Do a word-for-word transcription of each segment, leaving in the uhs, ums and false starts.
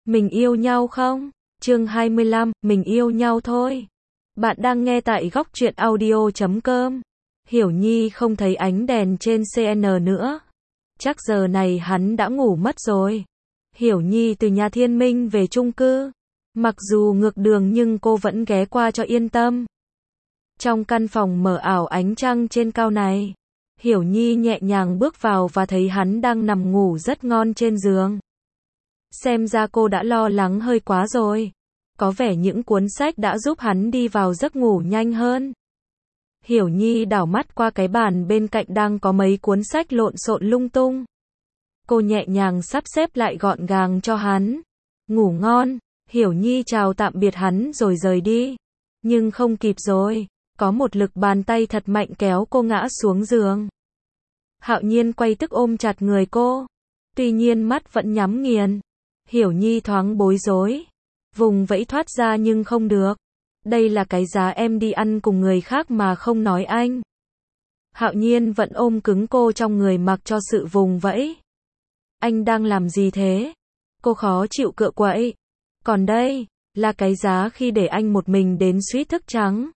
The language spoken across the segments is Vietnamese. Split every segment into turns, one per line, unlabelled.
Mình yêu nhau không? Chương hai mươi lăm, mình yêu nhau thôi. Bạn đang nghe tại góc truyện audio chấm com. Hiểu Nhi không thấy ánh đèn trên xê en nữa. Chắc giờ này hắn đã ngủ mất rồi. Hiểu Nhi từ nhà Thiên Minh về chung cư. Mặc dù ngược đường nhưng cô vẫn ghé qua cho yên tâm. Trong căn phòng mờ ảo ánh trăng trên cao này, Hiểu Nhi nhẹ nhàng bước vào và thấy hắn đang nằm ngủ rất ngon trên giường. Xem ra cô đã lo lắng hơi quá rồi. Có vẻ những cuốn sách đã giúp hắn đi vào giấc ngủ nhanh hơn. Hiểu Nhi đảo mắt qua cái bàn bên cạnh đang có mấy cuốn sách lộn xộn lung tung. Cô nhẹ nhàng sắp xếp lại gọn gàng cho hắn. Ngủ ngon, Hiểu Nhi chào tạm biệt hắn rồi rời đi. Nhưng không kịp rồi, có một lực bàn tay thật mạnh kéo cô ngã xuống giường. Hạo Nhiên quay tức ôm chặt người cô. Tuy nhiên mắt vẫn nhắm nghiền. Hiểu Nhi thoáng bối rối. Vùng vẫy thoát ra nhưng không được. Đây là cái giá em đi ăn cùng người khác mà không nói anh. Hạo Nhiên vẫn ôm cứng cô trong người mặc cho sự vùng vẫy. Anh đang làm gì thế? Cô khó chịu cựa quậy. Còn đây, là cái giá khi để anh một mình đến suýt thức trắng.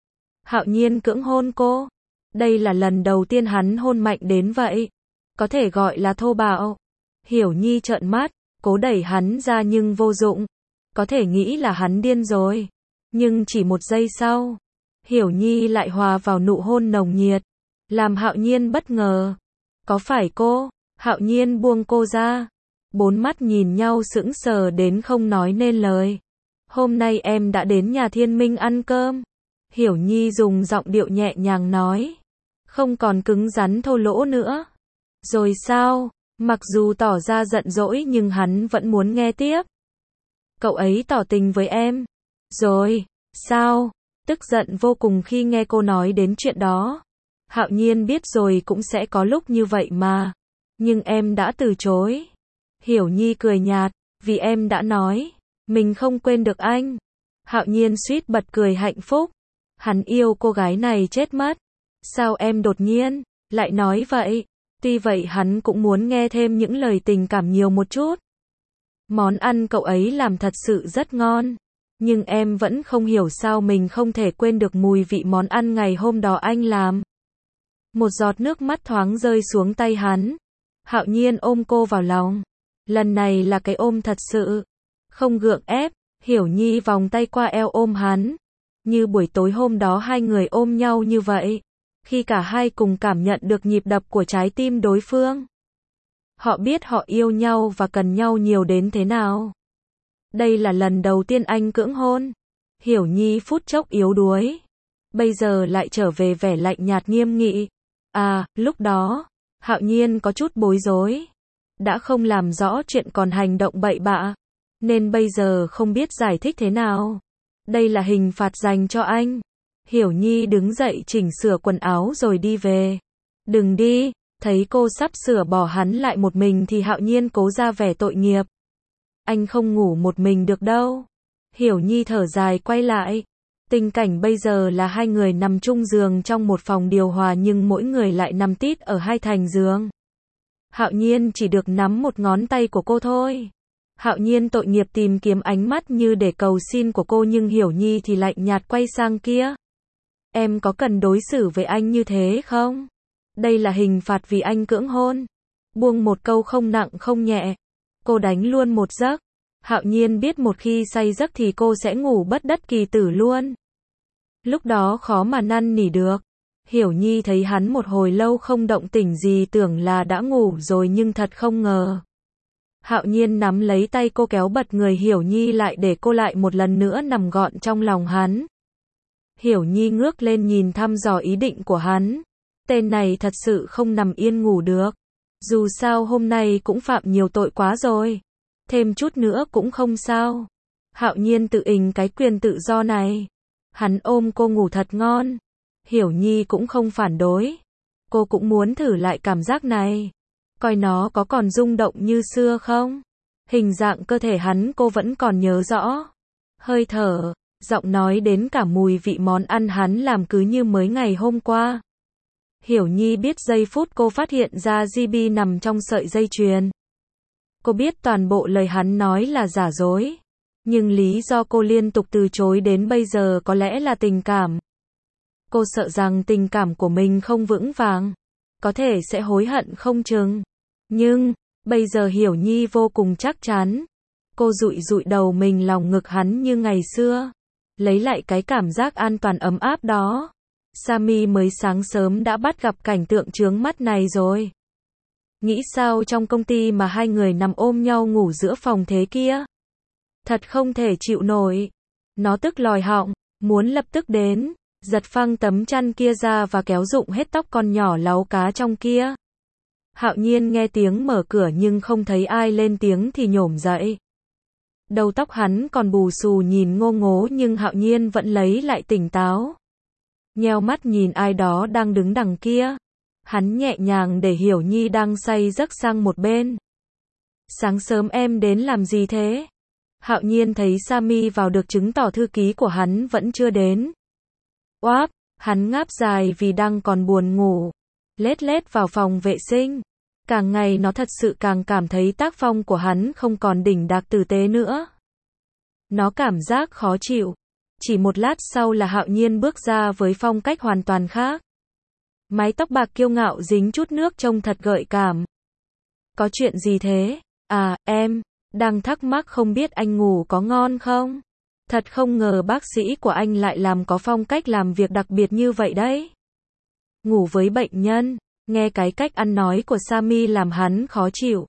Hạo Nhiên cưỡng hôn cô. Đây là lần đầu tiên hắn hôn mạnh đến vậy. Có thể gọi là thô bạo. Hiểu Nhi trợn mắt, cố đẩy hắn ra nhưng vô dụng. Có thể nghĩ là hắn điên rồi. Nhưng chỉ một giây sau, Hiểu Nhi lại hòa vào nụ hôn nồng nhiệt. Làm Hạo Nhiên bất ngờ. Có phải cô? Hạo Nhiên buông cô ra. Bốn mắt nhìn nhau sững sờ đến không nói nên lời. Hôm nay em đã đến nhà Thiên Minh ăn cơm. Hiểu Nhi dùng giọng điệu nhẹ nhàng nói. Không còn cứng rắn thô lỗ nữa. Rồi sao? Mặc dù tỏ ra giận dỗi nhưng hắn vẫn muốn nghe tiếp. Cậu ấy tỏ tình với em. Rồi, sao? Tức giận vô cùng khi nghe cô nói đến chuyện đó. Hạo Nhiên biết rồi cũng sẽ có lúc như vậy mà. Nhưng em đã từ chối. Hiểu Nhi cười nhạt, vì em đã nói, mình không quên được anh. Hạo Nhiên suýt bật cười hạnh phúc. Hắn yêu cô gái này chết mất. Sao em đột nhiên lại nói vậy? Tuy vậy hắn cũng muốn nghe thêm những lời tình cảm nhiều một chút. Món ăn cậu ấy làm thật sự rất ngon. Nhưng em vẫn không hiểu sao mình không thể quên được mùi vị món ăn ngày hôm đó anh làm. Một giọt nước mắt thoáng rơi xuống tay hắn. Hạo Nhiên ôm cô vào lòng. Lần này là cái ôm thật sự. Không gượng ép. Hiểu Nhi vòng tay qua eo ôm hắn. Như buổi tối hôm đó hai người ôm nhau như vậy. Khi cả hai cùng cảm nhận được nhịp đập của trái tim đối phương. Họ biết họ yêu nhau và cần nhau nhiều đến thế nào. Đây là lần đầu tiên anh cưỡng hôn. Hiểu Nhi phút chốc yếu đuối. Bây giờ lại trở về vẻ lạnh nhạt nghiêm nghị. À, lúc đó, Hạo Nhiên có chút bối rối. Đã không làm rõ chuyện còn hành động bậy bạ. Nên bây giờ không biết giải thích thế nào. Đây là hình phạt dành cho anh. Hiểu Nhi đứng dậy chỉnh sửa quần áo rồi đi về. Đừng đi. Thấy cô sắp sửa bỏ hắn lại một mình thì Hạo Nhiên cố ra vẻ tội nghiệp. Anh không ngủ một mình được đâu. Hiểu Nhi thở dài quay lại. Tình cảnh bây giờ là hai người nằm chung giường trong một phòng điều hòa nhưng mỗi người lại nằm tít ở hai thành giường. Hạo Nhiên chỉ được nắm một ngón tay của cô thôi. Hạo Nhiên tội nghiệp tìm kiếm ánh mắt như để cầu xin của cô nhưng Hiểu Nhi thì lạnh nhạt quay sang kia. Em có cần đối xử với anh như thế không? Đây là hình phạt vì anh cưỡng hôn. Buông một câu không nặng không nhẹ. Cô đánh luôn một giấc. Hạo Nhiên biết một khi say giấc thì cô sẽ ngủ bất đắc kỳ tử luôn. Lúc đó khó mà năn nỉ được. Hiểu Nhi thấy hắn một hồi lâu không động tĩnh gì tưởng là đã ngủ rồi nhưng thật không ngờ. Hạo Nhiên nắm lấy tay cô kéo bật người Hiểu Nhi lại để cô lại một lần nữa nằm gọn trong lòng hắn. Hiểu Nhi ngước lên nhìn thăm dò ý định của hắn. Tên này thật sự không nằm yên ngủ được. Dù sao hôm nay cũng phạm nhiều tội quá rồi. Thêm chút nữa cũng không sao. Hạo Nhiên tự ình cái quyền tự do này. Hắn ôm cô ngủ thật ngon. Hiểu Nhi cũng không phản đối. Cô cũng muốn thử lại cảm giác này. Coi nó có còn rung động như xưa không? Hình dạng cơ thể hắn cô vẫn còn nhớ rõ. Hơi thở, giọng nói đến cả mùi vị món ăn hắn làm cứ như mới ngày hôm qua. Hiểu Nhi biết giây phút cô phát hiện ra gi bê nằm trong sợi dây chuyền. Cô biết toàn bộ lời hắn nói là giả dối. Nhưng lý do cô liên tục từ chối đến bây giờ có lẽ là tình cảm. Cô sợ rằng tình cảm của mình không vững vàng. Có thể sẽ hối hận không chừng. Nhưng, bây giờ Hiểu Nhi vô cùng chắc chắn. Cô dụi dụi đầu mình lòng ngực hắn như ngày xưa. Lấy lại cái cảm giác an toàn ấm áp đó. Sammy mới sáng sớm đã bắt gặp cảnh tượng chướng mắt này rồi. Nghĩ sao trong công ty mà hai người nằm ôm nhau ngủ giữa phòng thế kia? Thật không thể chịu nổi. Nó tức lòi họng, muốn lập tức đến, giật phăng tấm chăn kia ra và kéo rụng hết tóc con nhỏ láu cá trong kia. Hạo Nhiên nghe tiếng mở cửa nhưng không thấy ai lên tiếng thì nhổm dậy. Đầu tóc hắn còn bù xù nhìn ngô ngố nhưng Hạo Nhiên vẫn lấy lại tỉnh táo. Nheo mắt nhìn ai đó đang đứng đằng kia. Hắn nhẹ nhàng để Hiểu Nhi đang say giấc sang một bên. Sáng sớm em đến làm gì thế? Hạo Nhiên thấy Sammy vào được chứng tỏ thư ký của hắn vẫn chưa đến. Oáp, hắn ngáp dài vì đang còn buồn ngủ. Lết lết vào phòng vệ sinh. Càng ngày nó thật sự càng cảm thấy tác phong của hắn không còn đỉnh đạc tử tế nữa. Nó cảm giác khó chịu. Chỉ một lát sau là Hạo Nhiên bước ra với phong cách hoàn toàn khác. Mái tóc bạc kiêu ngạo dính chút nước trông thật gợi cảm. Có chuyện gì thế? À, em đang thắc mắc không biết anh ngủ có ngon không? Thật không ngờ bác sĩ của anh lại làm có phong cách làm việc đặc biệt như vậy đấy. Ngủ với bệnh nhân, nghe cái cách ăn nói của Sammy làm hắn khó chịu.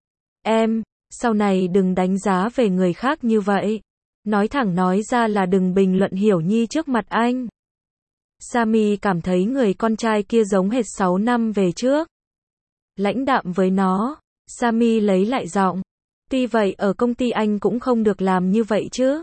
Em, sau này đừng đánh giá về người khác như vậy. Nói thẳng nói ra là đừng bình luận Hiểu Nhi trước mặt anh. Sammy cảm thấy người con trai kia giống hệt sáu năm về trước. Lãnh đạm với nó, Sammy lấy lại giọng. Tuy vậy ở công ty anh cũng không được làm như vậy chứ.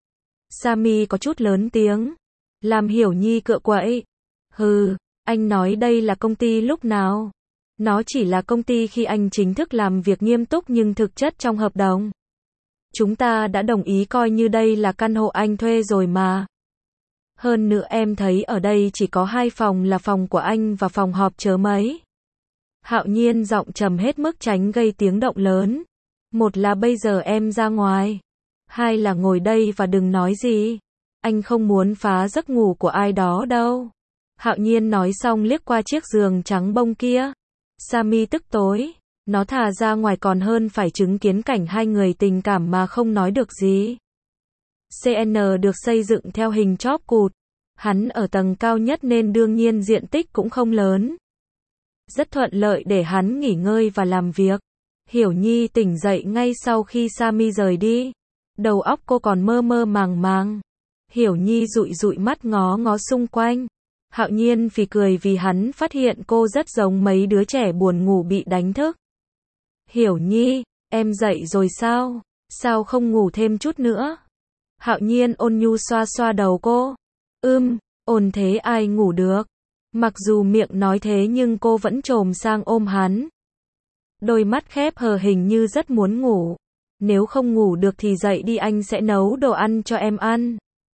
Sammy có chút lớn tiếng. Làm Hiểu Nhi cựa quậy. Hừ, anh nói đây là công ty lúc nào? Nó chỉ là công ty khi anh chính thức làm việc nghiêm túc nhưng thực chất trong hợp đồng. Chúng ta đã đồng ý coi như đây là căn hộ anh thuê rồi mà. Hơn nữa em thấy ở đây chỉ có hai phòng là phòng của anh và phòng họp chớ mấy. Hạo Nhiên giọng trầm hết mức tránh gây tiếng động lớn. Một là bây giờ em ra ngoài. Hai là ngồi đây và đừng nói gì. Anh không muốn phá giấc ngủ của ai đó đâu. Hạo Nhiên nói xong liếc qua chiếc giường trắng bông kia. Sammy tức tối. Nó thà ra ngoài còn hơn phải chứng kiến cảnh hai người tình cảm mà không nói được gì. xê en được xây dựng theo hình chóp cụt. Hắn ở tầng cao nhất nên đương nhiên diện tích cũng không lớn. Rất thuận lợi để hắn nghỉ ngơi và làm việc. Hiểu Nhi tỉnh dậy ngay sau khi Sammy rời đi. Đầu óc cô còn mơ mơ màng màng. Hiểu Nhi dụi dụi mắt ngó ngó xung quanh. Hạo Nhiên phì cười vì hắn phát hiện cô rất giống mấy đứa trẻ buồn ngủ bị đánh thức. Hiểu Nhi, em dậy rồi sao? Sao không ngủ thêm chút nữa? Hạo Nhiên ôn nhu xoa xoa đầu cô. Ưm, ổn thế ai ngủ được? Mặc dù miệng nói thế nhưng cô vẫn chồm sang ôm hắn. Đôi mắt khép hờ hình như rất muốn ngủ. Nếu không ngủ được thì dậy đi anh sẽ nấu đồ ăn cho em ăn.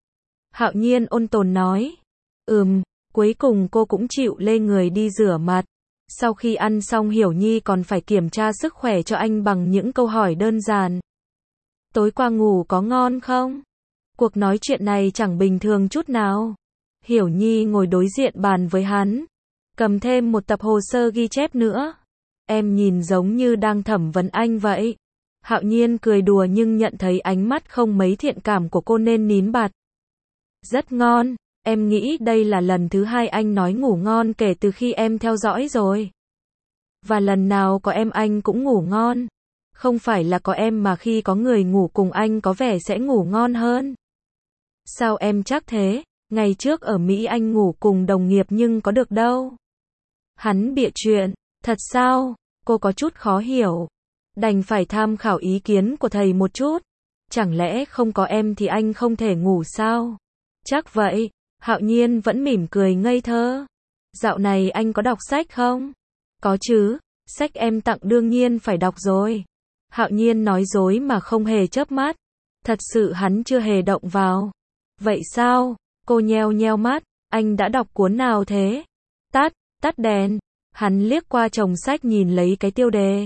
Hạo Nhiên ôn tồn nói. Ừm, cuối cùng cô cũng chịu lê người đi rửa mặt. Sau khi ăn xong Hiểu Nhi còn phải kiểm tra sức khỏe cho anh bằng những câu hỏi đơn giản. Tối qua ngủ có ngon không? Cuộc nói chuyện này chẳng bình thường chút nào. Hiểu Nhi ngồi đối diện bàn với hắn. Cầm thêm một tập hồ sơ ghi chép nữa. Em nhìn giống như đang thẩm vấn anh vậy. Hạo Nhiên cười đùa nhưng nhận thấy ánh mắt không mấy thiện cảm của cô nên nín bặt. Rất ngon. Em nghĩ đây là lần thứ hai anh nói ngủ ngon kể từ khi em theo dõi rồi. Và lần nào có em anh cũng ngủ ngon. Không phải là có em mà khi có người ngủ cùng anh có vẻ sẽ ngủ ngon hơn. Sao em chắc thế? Ngày trước ở Mỹ anh ngủ cùng đồng nghiệp nhưng có được đâu. Hắn bịa chuyện. Thật sao? Cô có chút khó hiểu. Đành phải tham khảo ý kiến của thầy một chút. Chẳng lẽ không có em thì anh không thể ngủ sao? Chắc vậy. Hạo Nhiên vẫn mỉm cười ngây thơ. Dạo này anh có đọc sách không? Có chứ, sách em tặng đương nhiên phải đọc rồi. Hạo Nhiên nói dối mà không hề chớp mắt. Thật sự hắn chưa hề động vào. Vậy sao? Cô nheo nheo mắt. Anh đã đọc cuốn nào thế? Tắt, tắt đèn. Hắn liếc qua chồng sách nhìn lấy cái tiêu đề.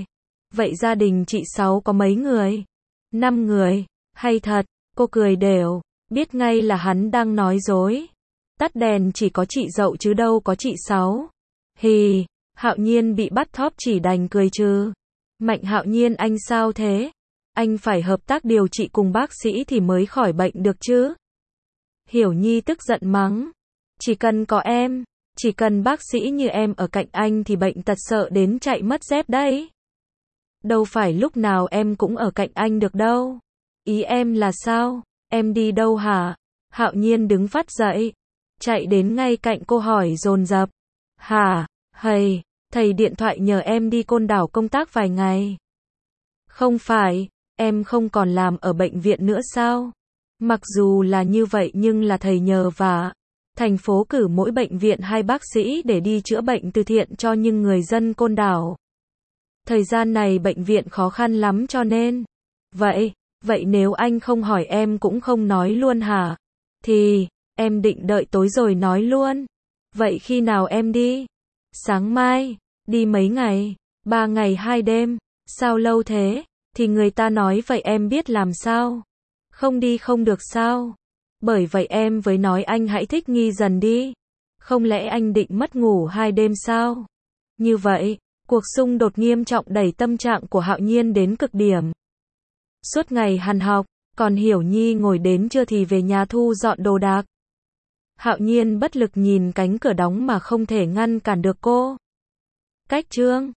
Vậy gia đình chị Sáu có mấy người? Năm người. Hay thật, cô cười đều, biết ngay là hắn đang nói dối. Tắt đèn chỉ có chị Dậu chứ đâu có chị Sáu. Hì, Hạo Nhiên bị bắt thóp chỉ đành cười trừ. Mạnh Hạo Nhiên anh sao thế? Anh phải hợp tác điều trị cùng bác sĩ thì mới khỏi bệnh được chứ. Hiểu Nhi tức giận mắng. Chỉ cần có em, chỉ cần bác sĩ như em ở cạnh anh thì bệnh tật sợ đến chạy mất dép đấy. Đâu phải lúc nào em cũng ở cạnh anh được đâu. Ý em là sao? Em đi đâu hả? Hạo Nhiên đứng phắt dậy, chạy đến ngay cạnh cô hỏi dồn dập. Hả? Hầy, thầy điện thoại nhờ em đi Côn Đảo công tác vài ngày. Không phải, em không còn làm ở bệnh viện nữa sao? Mặc dù là như vậy nhưng là thầy nhờ và thành phố cử mỗi bệnh viện hai bác sĩ để đi chữa bệnh từ thiện cho những người dân Côn Đảo. Thời gian này bệnh viện khó khăn lắm cho nên. Vậy, vậy nếu anh không hỏi em cũng không nói luôn hả? Thì, em định đợi tối rồi nói luôn. Vậy khi nào em đi? Sáng mai. Đi mấy ngày? Ba ngày hai đêm. Sao lâu thế? Thì người ta nói vậy em biết làm sao? Không đi không được sao? Bởi vậy em với nói anh hãy thích nghi dần đi. Không lẽ anh định mất ngủ hai đêm sao? Như vậy, cuộc xung đột nghiêm trọng đẩy tâm trạng của Hạo Nhiên đến cực điểm. Suốt ngày hằn học, còn Hiểu Nhi ngồi đến trưa thì về nhà thu dọn đồ đạc. Hạo Nhiên bất lực nhìn cánh cửa đóng mà không thể ngăn cản được cô. Cách chương